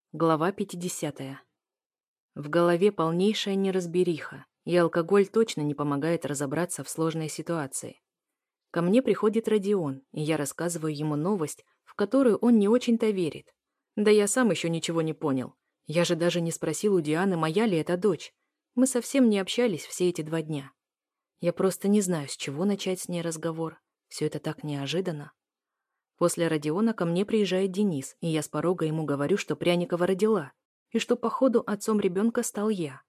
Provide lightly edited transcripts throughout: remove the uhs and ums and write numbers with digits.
Глава 50. В голове полнейшая неразбериха, и алкоголь точно не помогает разобраться в сложной ситуации. Ко мне приходит Родион, и я рассказываю ему новость, в которую он не очень-то верит. Да я сам еще ничего не понял. Я же даже не спросил у Дианы, моя ли это дочь. Мы совсем не общались все эти 2 дня. Я просто не знаю, с чего начать с ней разговор. Все это так неожиданно. После Родиона ко мне приезжает Денис, и я с порога ему говорю, что Пряникова родила, и что, походу, отцом ребенка стал я.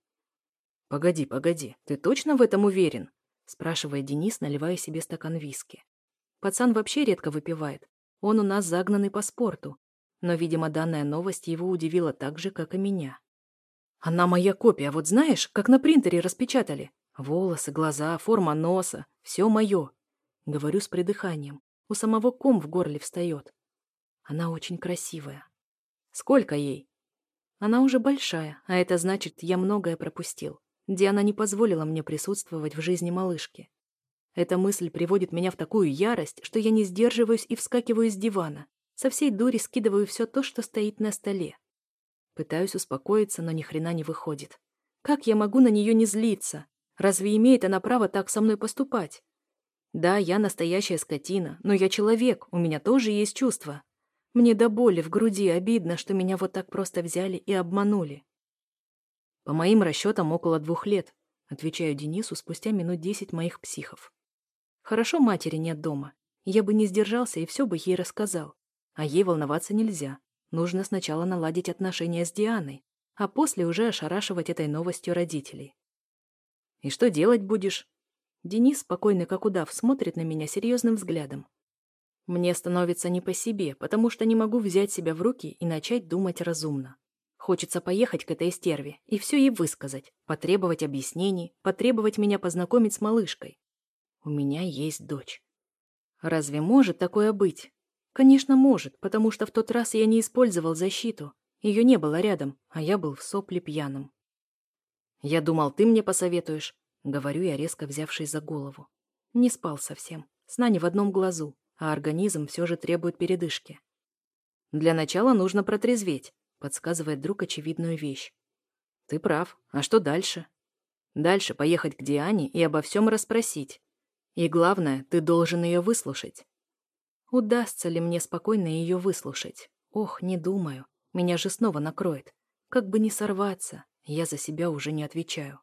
«Погоди, ты точно в этом уверен?» спрашивает Денис, наливая себе стакан виски. Пацан вообще редко выпивает. Он у нас загнанный по спорту. Но, видимо, данная новость его удивила так же, как и меня. «Она моя копия, вот знаешь, как на принтере распечатали. Волосы, глаза, форма носа — все мое», — говорю с придыханием. У самого ком в горле встает. Она очень красивая. Сколько ей? Она уже большая, а это значит, я многое пропустил. Диана не позволила мне присутствовать в жизни малышки. Эта мысль приводит меня в такую ярость, что я не сдерживаюсь и вскакиваю с дивана. Со всей дури скидываю все то, что стоит на столе. Пытаюсь успокоиться, но ни хрена не выходит. Как я могу на нее не злиться? Разве имеет она право так со мной поступать? Да, я настоящая скотина, но я человек, у меня тоже есть чувства. Мне до боли в груди обидно, что меня вот так просто взяли и обманули. По моим расчетам, около 2 лет, отвечаю Денису спустя минут 10 моих психов. Хорошо, матери нет дома. Я бы не сдержался и все бы ей рассказал. А ей волноваться нельзя. Нужно сначала наладить отношения с Дианой, а после уже ошарашивать этой новостью родителей. И что делать будешь? Денис, спокойный как удав, смотрит на меня серьезным взглядом. Мне становится не по себе, потому что не могу взять себя в руки и начать думать разумно. Хочется поехать к этой стерве и все ей высказать, потребовать объяснений, потребовать меня познакомить с малышкой. У меня есть дочь. Разве может такое быть? Конечно, может, потому что в тот раз я не использовал защиту. Ее не было рядом, а я был в сопле пьяным. Я думал, ты мне посоветуешь. Говорю я, резко взявшись за голову. Не спал совсем. Сна не в одном глазу, а организм все же требует передышки. Для начала нужно протрезветь, подсказывает друг очевидную вещь. Ты прав. А что дальше? Дальше поехать к Диане и обо всем расспросить. И главное, ты должен ее выслушать. Удастся ли мне спокойно ее выслушать? Ох, не думаю. Меня же снова накроет. Как бы не сорваться, я за себя уже не отвечаю.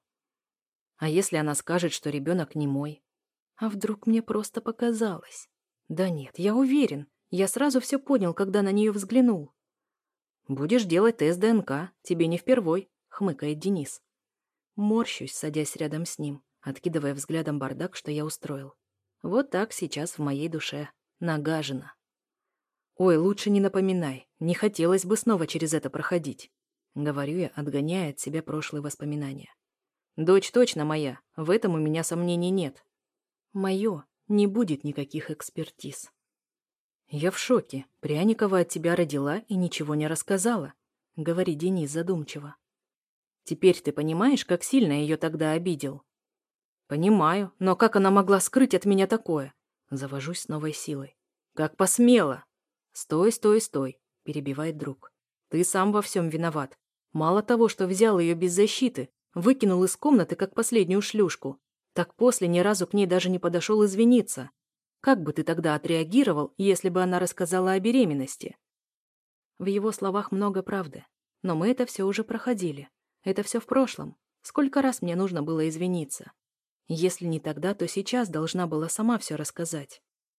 А если она скажет, что ребенок не мой? А вдруг мне просто показалось? Да нет, я уверен. Я сразу все понял, когда на нее взглянул. «Будешь делать тест ДНК, тебе не впервой», — хмыкает Денис. Морщусь, садясь рядом с ним, откидывая взглядом бардак, что я устроил. Вот так сейчас в моей душе. Нагажено. «Ой, лучше не напоминай. Не хотелось бы снова через это проходить», — говорю я, отгоняя от себя прошлые воспоминания. «Дочь точно моя, в этом у меня сомнений нет. Мое, не будет никаких экспертиз». «Я в шоке. Пряникова от тебя родила и ничего не рассказала», — говорит Денис задумчиво. «Теперь ты понимаешь, как сильно ее тогда обидел?» «Понимаю, но как она могла скрыть от меня такое?» Завожусь с новой силой. «Как посмела!» «Стой», — перебивает друг. «Ты сам во всем виноват. Мало того, что взял ее без защиты, выкинул из комнаты, как последнюю шлюшку, так после ни разу к ней даже не подошел извиниться. Как бы ты тогда отреагировал, если бы она рассказала о беременности?» В его словах много правды. Но мы это все уже проходили. Это все в прошлом. Сколько раз мне нужно было извиниться? Если не тогда, то сейчас должна была сама все рассказать.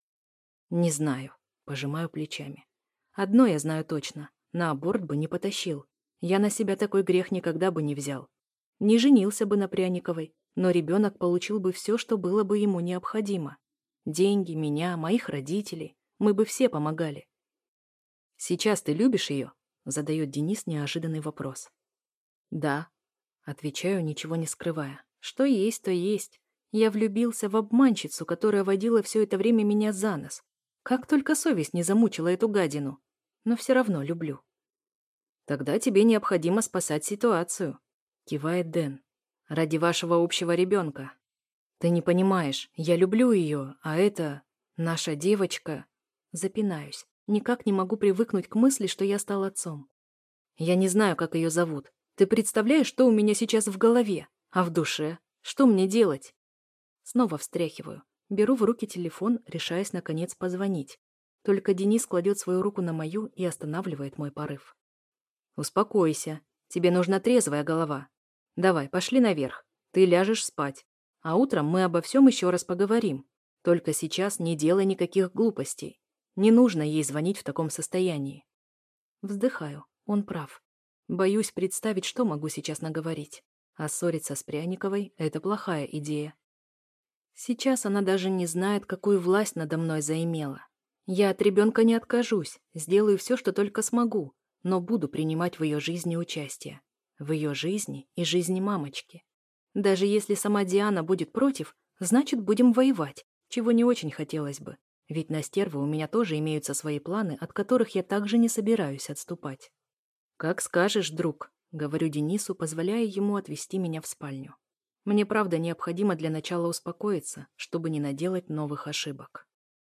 Не знаю. Пожимаю плечами. Одно я знаю точно. На аборт бы не потащил. Я на себя такой грех никогда бы не взял. Не женился бы на Пряниковой, но ребенок получил бы все, что было бы ему необходимо. Деньги, меня, моих родителей. Мы бы все помогали. «Сейчас ты любишь ее?» Задает Денис неожиданный вопрос. «Да». Отвечаю, ничего не скрывая. Что есть, то есть. Я влюбился в обманщицу, которая водила все это время меня за нос. Как только совесть не замучила эту гадину. Но все равно люблю. «Тогда тебе необходимо спасать ситуацию», — кивает Дэн. «Ради вашего общего ребенка. Ты не понимаешь, я люблю ее, а это... наша девочка...» Запинаюсь. Никак не могу привыкнуть к мысли, что я стал отцом. Я не знаю, как ее зовут. Ты представляешь, что у меня сейчас в голове? А в душе? Что мне делать? Снова встряхиваю. Беру в руки телефон, решаясь, наконец, позвонить. Только Денис кладет свою руку на мою и останавливает мой порыв. «Успокойся. Тебе нужна трезвая голова. Давай, пошли наверх. Ты ляжешь спать. А утром мы обо всем еще раз поговорим. Только сейчас не делай никаких глупостей. Не нужно ей звонить в таком состоянии». Вздыхаю. Он прав. Боюсь представить, что могу сейчас наговорить. А ссориться с Пряниковой – это плохая идея. Сейчас она даже не знает, какую власть надо мной заимела. Я от ребенка не откажусь, сделаю все, что только смогу, но буду принимать в ее жизни участие. В ее жизни и жизни мамочки. Даже если сама Диана будет против, значит, будем воевать, чего не очень хотелось бы. Ведь на стервы у меня тоже имеются свои планы, от которых я также не собираюсь отступать. «Как скажешь, друг», — говорю Денису, позволяя ему отвезти меня в спальню. Мне правда необходимо для начала успокоиться, чтобы не наделать новых ошибок.